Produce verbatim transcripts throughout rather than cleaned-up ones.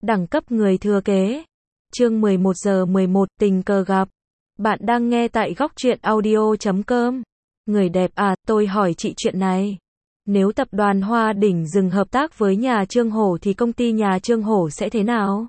Đẳng cấp người thừa kế. Chương mười một giờ mười một, tình cờ gặp. Bạn đang nghe tại góc truyện audio chấm com. Người đẹp à, tôi hỏi chị chuyện này. Nếu tập đoàn Hoa Đỉnh dừng hợp tác với nhà Trương Hổ thì công ty nhà Trương Hổ sẽ thế nào?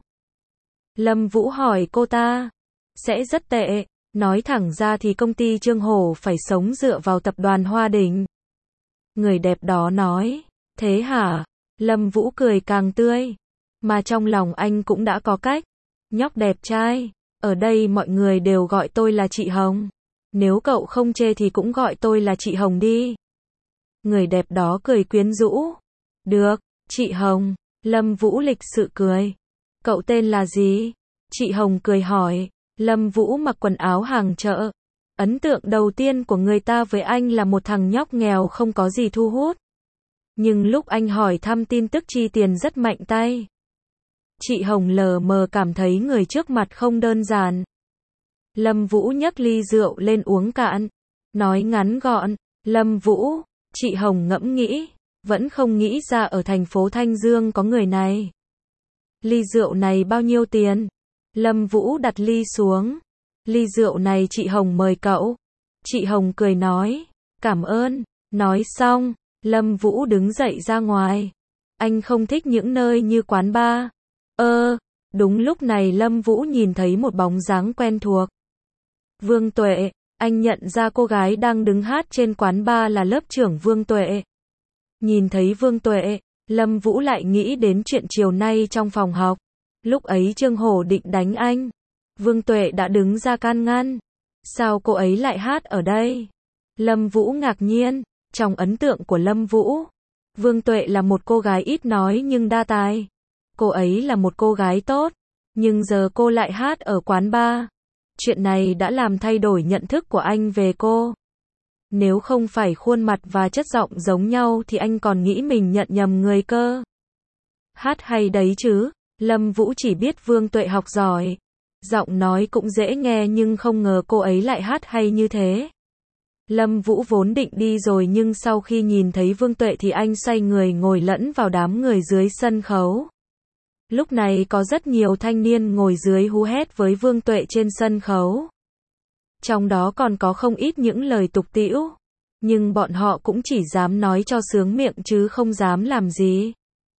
Lâm Vũ hỏi cô ta. Sẽ rất tệ. Nói thẳng ra thì công ty Trương Hổ phải sống dựa vào tập đoàn Hoa Đỉnh. Người đẹp đó nói. Thế hả? Lâm Vũ cười càng tươi. Mà trong lòng anh cũng đã có cách. Nhóc đẹp trai. Ở đây mọi người đều gọi tôi là chị Hồng. Nếu cậu không chê thì cũng gọi tôi là chị Hồng đi. Người đẹp đó cười quyến rũ. Được, chị Hồng. Lâm Vũ lịch sự cười. Cậu tên là gì? Chị Hồng cười hỏi. Lâm Vũ mặc quần áo hàng chợ. Ấn tượng đầu tiên của người ta với anh là một thằng nhóc nghèo không có gì thu hút. Nhưng lúc anh hỏi thăm tin tức chi tiền rất mạnh tay. Chị Hồng lờ mờ cảm thấy người trước mặt không đơn giản. Lâm Vũ nhấc ly rượu lên uống cạn. Nói ngắn gọn. Lâm Vũ. Chị Hồng ngẫm nghĩ. Vẫn không nghĩ ra ở thành phố Thanh Dương có người này. Ly rượu này bao nhiêu tiền? Lâm Vũ đặt ly xuống. Ly rượu này chị Hồng mời cậu. Chị Hồng cười nói. Cảm ơn. Nói xong, Lâm Vũ đứng dậy ra ngoài. Anh không thích những nơi như quán bar. Ơ, đúng lúc này Lâm Vũ nhìn thấy một bóng dáng quen thuộc. Vương Tuệ, anh nhận ra cô gái đang đứng hát trên quán bar là lớp trưởng Vương Tuệ. Nhìn thấy Vương Tuệ, Lâm Vũ lại nghĩ đến chuyện chiều nay trong phòng học. Lúc ấy Trương Hổ định đánh anh. Vương Tuệ đã đứng ra can ngăn. Sao cô ấy lại hát ở đây? Lâm Vũ ngạc nhiên. Trong ấn tượng của Lâm Vũ, Vương Tuệ là một cô gái ít nói nhưng đa tài. Cô ấy là một cô gái tốt. Nhưng giờ cô lại hát ở quán bar. Chuyện này đã làm thay đổi nhận thức của anh về cô. Nếu không phải khuôn mặt và chất giọng giống nhau thì anh còn nghĩ mình nhận nhầm người cơ. Hát hay đấy chứ. Lâm Vũ chỉ biết Vương Tuệ học giỏi. Giọng nói cũng dễ nghe nhưng không ngờ cô ấy lại hát hay như thế. Lâm Vũ vốn định đi rồi nhưng sau khi nhìn thấy Vương Tuệ thì anh xoay người ngồi lẫn vào đám người dưới sân khấu. Lúc này có rất nhiều thanh niên ngồi dưới hú hét với Vương Tuệ trên sân khấu. Trong đó còn có không ít những lời tục tĩu. Nhưng bọn họ cũng chỉ dám nói cho sướng miệng chứ không dám làm gì.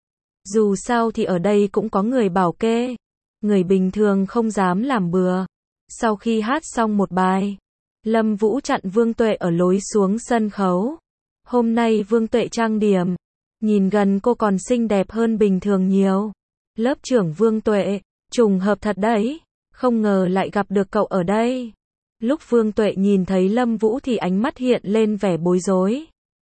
Dù sao thì ở đây cũng có người bảo kê. Người bình thường không dám làm bừa. Sau khi hát xong một bài, Lâm Vũ chặn Vương Tuệ ở lối xuống sân khấu. Hôm nay Vương Tuệ trang điểm. Nhìn gần cô còn xinh đẹp hơn bình thường nhiều. Lớp trưởng Vương Tuệ, trùng hợp thật đấy. Không ngờ lại gặp được cậu ở đây. Lúc Vương Tuệ nhìn thấy Lâm Vũ thì ánh mắt hiện lên vẻ bối rối.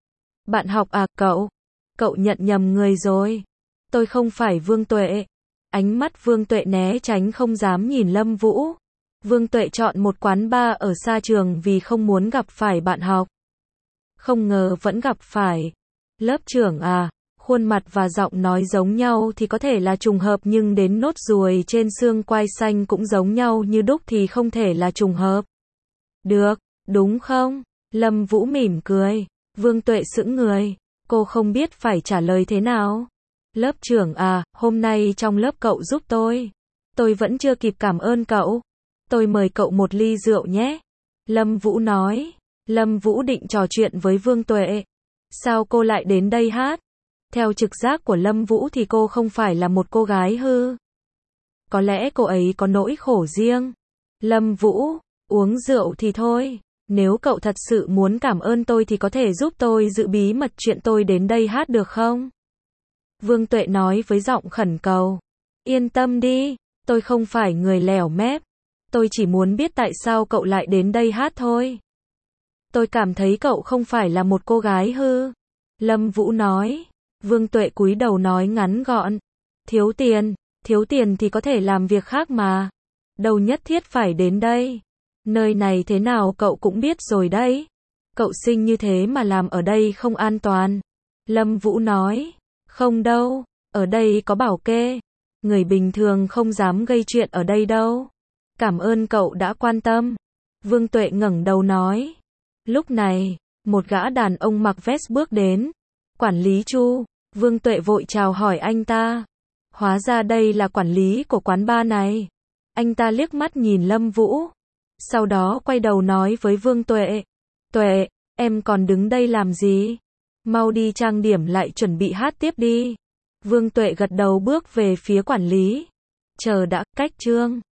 Bạn học à, cậu? Cậu nhận nhầm người rồi. Tôi không phải Vương Tuệ. Ánh mắt Vương Tuệ né tránh không dám nhìn Lâm Vũ. Vương Tuệ chọn một quán bar ở xa trường vì không muốn gặp phải bạn học. Không ngờ vẫn gặp phải. Lớp trưởng à, khuôn mặt và giọng nói giống nhau thì có thể là trùng hợp nhưng đến nốt ruồi trên xương quai xanh cũng giống nhau như đúc thì không thể là trùng hợp. Được, đúng không? Lâm Vũ mỉm cười. Vương Tuệ sững người. Cô không biết phải trả lời thế nào. Lớp trưởng à, hôm nay trong lớp cậu giúp tôi. Tôi vẫn chưa kịp cảm ơn cậu. Tôi mời cậu một ly rượu nhé. Lâm Vũ nói. Lâm Vũ định trò chuyện với Vương Tuệ. Sao cô lại đến đây hát? Theo trực giác của Lâm Vũ thì cô không phải là một cô gái hư. Có lẽ cô ấy có nỗi khổ riêng. Lâm Vũ, uống rượu thì thôi. Nếu cậu thật sự muốn cảm ơn tôi thì có thể giúp tôi giữ bí mật chuyện tôi đến đây hát được không? Vương Tuệ nói với giọng khẩn cầu. Yên tâm đi, tôi không phải người lèo mép. Tôi chỉ muốn biết tại sao cậu lại đến đây hát thôi. Tôi cảm thấy cậu không phải là một cô gái hư. Lâm Vũ nói. Vương Tuệ cúi đầu nói ngắn gọn. Thiếu tiền, thiếu tiền thì có thể làm việc khác mà. Đâu nhất thiết phải đến đây. Nơi này thế nào cậu cũng biết rồi đấy. Cậu xinh như thế mà làm ở đây không an toàn. Lâm Vũ nói. Không đâu, ở đây có bảo kê. Người bình thường không dám gây chuyện ở đây đâu. Cảm ơn cậu đã quan tâm. Vương Tuệ ngẩng đầu nói. Lúc này, một gã đàn ông mặc vest bước đến. Quản lý Chu. Vương Tuệ vội chào hỏi anh ta. Hóa ra đây là quản lý của quán bar này. Anh ta liếc mắt nhìn Lâm Vũ. Sau đó quay đầu nói với Vương Tuệ. Tuệ, em còn đứng đây làm gì? Mau đi trang điểm lại chuẩn bị hát tiếp đi. Vương Tuệ gật đầu bước về phía quản lý. Chờ đã, cách chương.